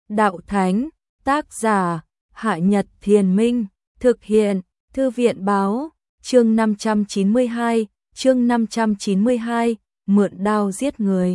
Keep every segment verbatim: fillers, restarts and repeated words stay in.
Đạo Thánh, tác giả, Hạ Nhật Thiền Minh, thực hiện, Thư viện Báo, chương năm trăm chín mươi hai, chương năm trăm chín mươi hai, mượn đao giết người.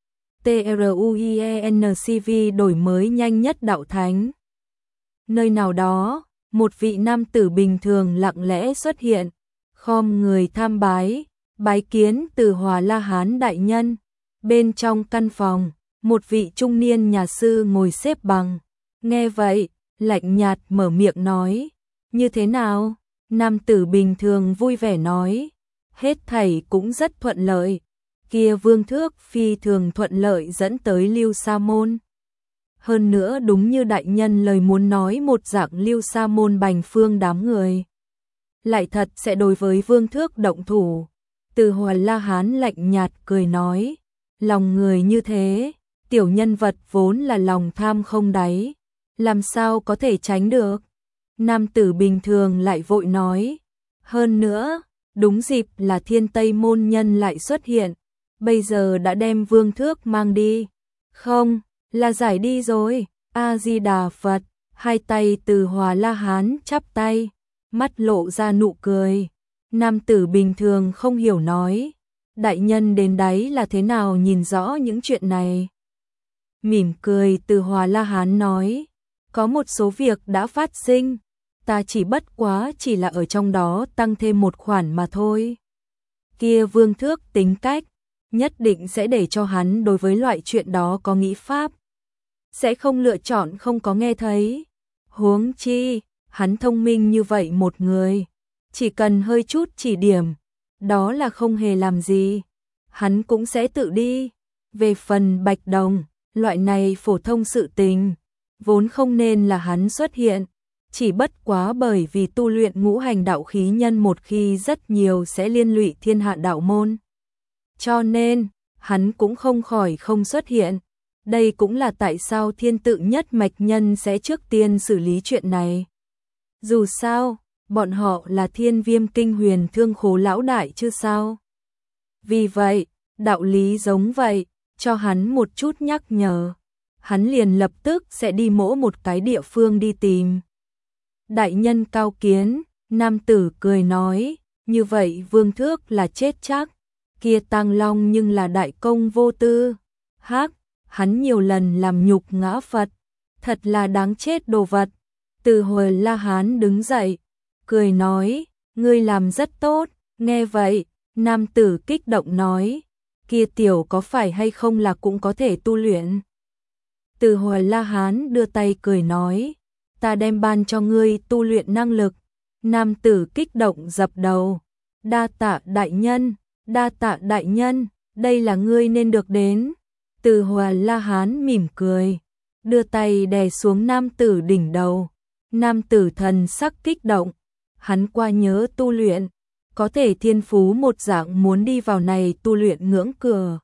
TRUIENCV đổi mới nhanh nhất Đạo Thánh. Nơi nào đó, một vị nam tử bình thường lặng lẽ xuất hiện, khom người tham bái, bái kiến Từ Hòa La Hán đại nhân. Bên trong căn phòng, một vị trung niên nhà sư ngồi xếp bằng, nghe vậy, lạnh nhạt mở miệng nói, như thế nào? Nam tử bình thường vui vẻ nói, hết thảy cũng rất thuận lợi, kia Vương Thước phi thường thuận lợi dẫn tới Lưu Sa Môn. Hơn nữa đúng như đại nhân lời muốn nói một dạng, Lưu Sa Môn bành phương đám người lại thật sẽ đối với Vương Thước động thủ. Từ Hòa La Hán lạnh nhạt cười nói, lòng người như thế, tiểu nhân vật vốn là lòng tham không đáy, làm sao có thể tránh được? Nam tử bình thường lại vội nói, hơn nữa, đúng dịp là Thiên Tây môn nhân lại xuất hiện, bây giờ đã đem Vương Thước mang đi. Không, là giải đi rồi. A Di Đà Phật. Hai tay Từ Hòa La Hán chắp tay, mắt lộ ra nụ cười. Nam tử bình thường không hiểu nói, đại nhân đến đấy là thế nào nhìn rõ những chuyện này? Mỉm cười Từ Hòa La Hán nói, có một số việc đã phát sinh, ta chỉ bất quá chỉ là ở trong đó tăng thêm một khoản mà thôi. Kia Vương Thước tính cách, nhất định sẽ để cho hắn đối với loại chuyện đó có nghĩ pháp, sẽ không lựa chọn không có nghe thấy. Huống chi, hắn thông minh như vậy một người, chỉ cần hơi chút chỉ điểm, đó là không hề làm gì, hắn cũng sẽ tự đi. Về phần Bạch Đồng, loại này phổ thông sự tình, vốn không nên là hắn xuất hiện, chỉ bất quá bởi vì tu luyện ngũ hành đạo khí nhân một khi rất nhiều sẽ liên lụy thiên hạ đạo môn. Cho nên, hắn cũng không khỏi không xuất hiện. Đây cũng là tại sao Thiên Tự nhất mạch nhân sẽ trước tiên xử lý chuyện này. Dù sao, bọn họ là Thiên Viêm Kinh Huyền Thương Khố lão đại chứ sao. Vì vậy, đạo lý giống vậy, cho hắn một chút nhắc nhở, hắn liền lập tức sẽ đi mỗ một cái địa phương đi tìm. Đại nhân cao kiến, nam tử cười nói, như vậy Vương Thước là chết chắc, kia Tang Long nhưng là đại công vô tư. Hắc, hắn nhiều lần làm nhục ngã Phật, thật là đáng chết đồ vật. Từ Hòa La Hán đứng dậy, cười nói, ngươi làm rất tốt. Nghe vậy, nam tử kích động nói, kia tiểu có phải hay không là cũng có thể tu luyện? Từ Hòa La Hán đưa tay cười nói, ta đem ban cho ngươi tu luyện năng lực. Nam tử kích động dập đầu, đa tạ đại nhân, đa tạ đại nhân, đây là ngươi nên được đến. Từ Hòa La Hán mỉm cười, đưa tay đè xuống nam tử đỉnh đầu. Nam tử thần sắc kích động, hắn qua nhớ tu luyện, có thể thiên phú một dạng muốn đi vào này tu luyện ngưỡng cửa.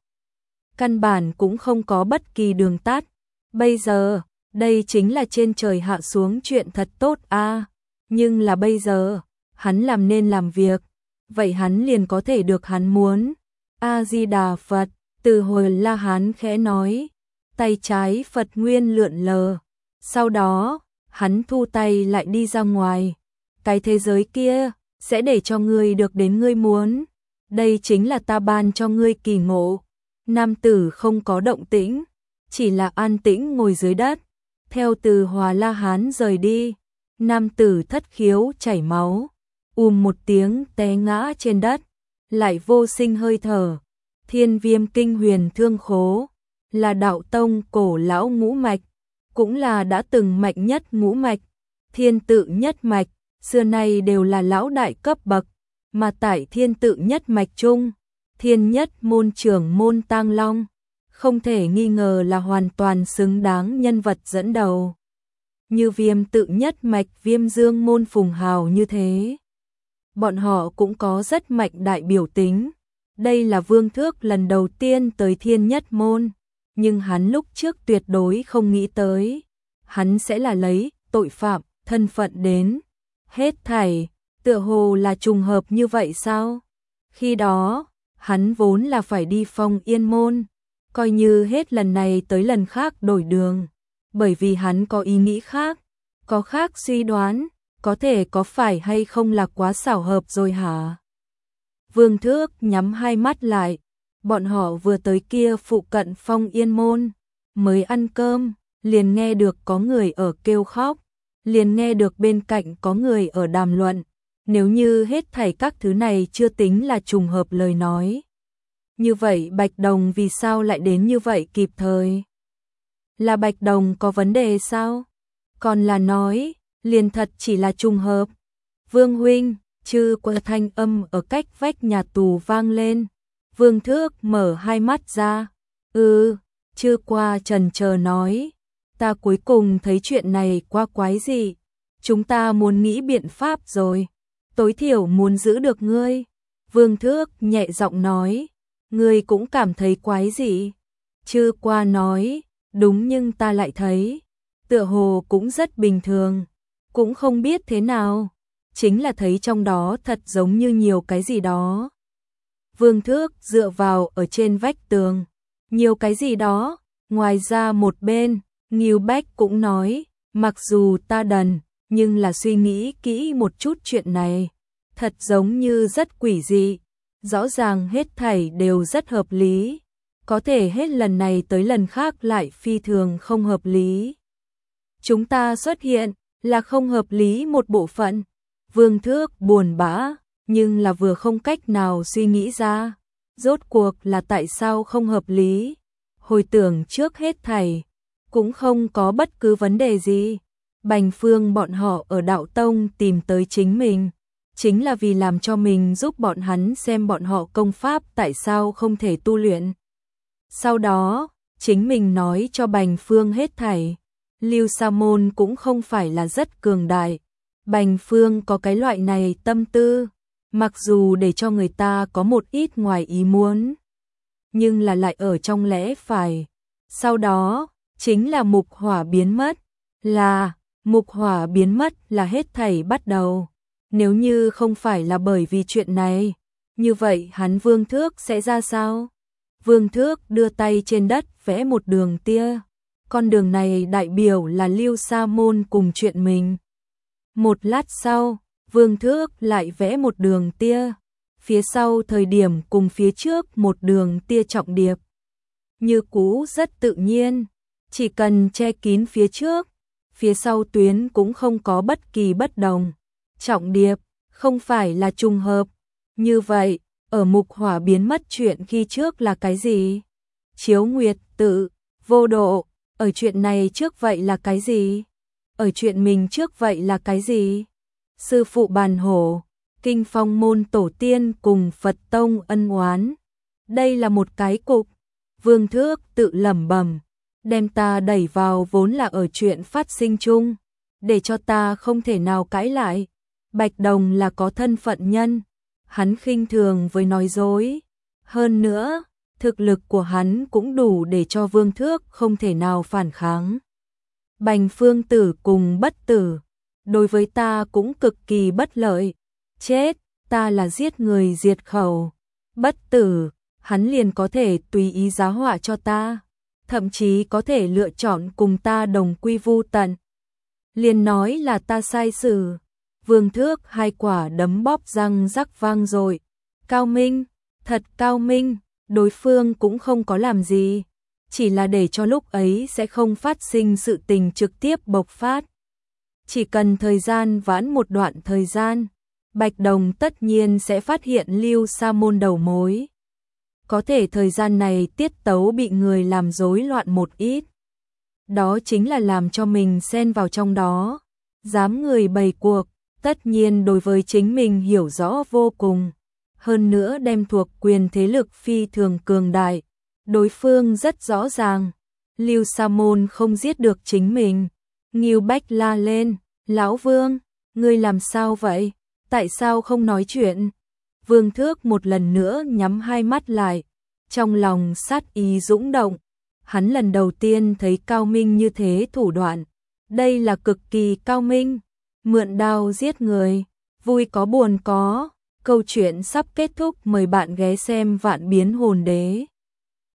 Căn bản cũng không có bất kỳ đường tắt. Bây giờ, đây chính là trên trời hạ xuống chuyện thật tốt a. À. Nhưng là bây giờ, hắn làm nên làm việc, vậy hắn liền có thể được hắn muốn. A Di Đà Phật. Từ Hòa La Hán khẽ nói, tay trái Phật nguyên lượn lờ. Sau đó, hắn thu tay lại đi ra ngoài. Cái thế giới kia, sẽ để cho ngươi được đến ngươi muốn. Đây chính là ta ban cho ngươi kỳ ngộ. Nam tử không có động tĩnh, chỉ là an tĩnh ngồi dưới đất. Theo Từ Hòa La Hán rời đi, nam tử thất khiếu chảy máu, ùm một tiếng té ngã trên đất, lại vô sinh hơi thở. Thiên Viêm Kinh Huyền Thương Khố là đạo tông cổ lão ngũ mạch, cũng là đã từng mạnh nhất ngũ mạch. Thiên Tự nhất mạch xưa nay đều là lão đại cấp bậc, mà tại Thiên Tự nhất mạch chung, Thiên Nhất môn trưởng môn Tang Long không thể nghi ngờ là hoàn toàn xứng đáng nhân vật dẫn đầu. Như Viêm Tự nhất mạch Viêm Dương môn Phùng Hào như thế, bọn họ cũng có rất mạnh đại biểu tính. Đây là Vương Thước lần đầu tiên tới Thiên Nhất môn, nhưng hắn lúc trước tuyệt đối không nghĩ tới, hắn sẽ là lấy tội phạm thân phận đến. Hết thảy, tựa hồ là trùng hợp như vậy sao? Khi đó, hắn vốn là phải đi Phong Yên môn, coi như hết lần này tới lần khác đổi đường, bởi vì hắn có ý nghĩ khác, có khác suy đoán, có thể có phải hay không là quá xảo hợp rồi hả? Vương Thước nhắm hai mắt lại, bọn họ vừa tới kia phụ cận Phong Yên Môn, mới ăn cơm, liền nghe được có người ở kêu khóc, liền nghe được bên cạnh có người ở đàm luận, nếu như hết thảy các thứ này chưa tính là trùng hợp lời nói. Như vậy Bạch Đồng vì sao lại đến như vậy kịp thời? Là Bạch Đồng có vấn đề sao? Còn là nói, liền thật chỉ là trùng hợp. Vương huynh, chư qua thanh âm ở cách vách nhà tù vang lên. Vương Thước mở hai mắt ra. Ừ, chư qua trần chờ nói. Ta cuối cùng thấy chuyện này quá quái dị. Chúng ta muốn nghĩ biện pháp rồi. Tối thiểu muốn giữ được ngươi. Vương Thước nhẹ giọng nói. Ngươi cũng cảm thấy quái dị. Chư qua nói. Đúng, nhưng ta lại thấy. Tựa hồ cũng rất bình thường. Cũng không biết thế nào. Chính là thấy trong đó thật giống như nhiều cái gì đó. Vương Thước dựa vào ở trên vách tường. Nhiều cái gì đó. Ngoài ra một bên, Ngưu Bách cũng nói, mặc dù ta đần, nhưng là suy nghĩ kỹ một chút chuyện này. Thật giống như rất quỷ dị. Rõ ràng hết thảy đều rất hợp lý. Có thể hết lần này tới lần khác lại phi thường không hợp lý. Chúng ta xuất hiện là không hợp lý một bộ phận. Vương Thước buồn bã, nhưng là vừa không cách nào suy nghĩ ra. Rốt cuộc là tại sao không hợp lý. Hồi tưởng trước hết thảy, cũng không có bất cứ vấn đề gì. Bành Phương bọn họ ở Đạo Tông tìm tới chính mình, chính là vì làm cho mình giúp bọn hắn xem bọn họ công pháp tại sao không thể tu luyện. Sau đó, chính mình nói cho Bành Phương hết thảy. Lưu Sa Môn cũng không phải là rất cường đại. Bành Phương có cái loại này tâm tư, mặc dù để cho người ta có một ít ngoài ý muốn, nhưng là lại ở trong lẽ phải. Sau đó, chính là mục hỏa biến mất. Là, mục hỏa biến mất là hết thảy bắt đầu. Nếu như không phải là bởi vì chuyện này, như vậy hắn Vương Thước sẽ ra sao? Vương Thước đưa tay trên đất vẽ một đường tia. Con đường này đại biểu là Lưu Sa Môn cùng chuyện mình. Một lát sau, Vương Thước lại vẽ một đường tia. Phía sau thời điểm cùng phía trước một đường tia trọng điệp. Như cũ rất tự nhiên, chỉ cần che kín phía trước, phía sau tuyến cũng không có bất kỳ bất đồng. Trọng điệp, không phải là trùng hợp. Như vậy, ở mục hỏa biến mất chuyện khi trước là cái gì? Chiếu nguyệt tự, vô độ, ở chuyện này trước vậy là cái gì? Ở chuyện mình trước vậy là cái gì? Sư phụ bàn hổ, kinh phong môn tổ tiên cùng Phật tông ân oán. Đây là một cái cục. Vương Thước tự lẩm bẩm, đem ta đẩy vào vốn là ở chuyện phát sinh chung, để cho ta không thể nào cãi lại. Bạch Đồng là có thân phận nhân, hắn khinh thường với nói dối. Hơn nữa, thực lực của hắn cũng đủ để cho Vương Thước không thể nào phản kháng. Bành Phương Tử cùng bất tử, đối với ta cũng cực kỳ bất lợi. Chết, ta là giết người diệt khẩu. Bất tử, hắn liền có thể tùy ý giá họa cho ta, thậm chí có thể lựa chọn cùng ta đồng quy vu tận. Liền nói là ta sai xử. Vương Thước hai quả đấm bóp răng rắc vang rồi. Cao minh, thật cao minh, đối phương cũng không có làm gì, chỉ là để cho lúc ấy sẽ không phát sinh sự tình trực tiếp bộc phát. Chỉ cần thời gian vãn một đoạn thời gian, Bạch Đồng tất nhiên sẽ phát hiện Lưu Sa Môn đầu mối. Có thể thời gian này tiết tấu bị người làm rối loạn một ít. Đó chính là làm cho mình xen vào trong đó. Dám người bày cuộc, tất nhiên đối với chính mình hiểu rõ vô cùng. Hơn nữa đem thuộc quyền thế lực phi thường cường đại. Đối phương rất rõ ràng. Lưu Sa Môn không giết được chính mình. Ngưu Bách la lên, Lão Vương, ngươi làm sao vậy? Tại sao không nói chuyện? Vương Thước một lần nữa nhắm hai mắt lại, trong lòng sát ý dũng động. Hắn lần đầu tiên thấy cao minh như thế thủ đoạn. Đây là cực kỳ cao minh. Mượn đao giết người, vui có buồn có. Câu chuyện sắp kết thúc, mời bạn ghé xem Vạn Biến Hồn Đế.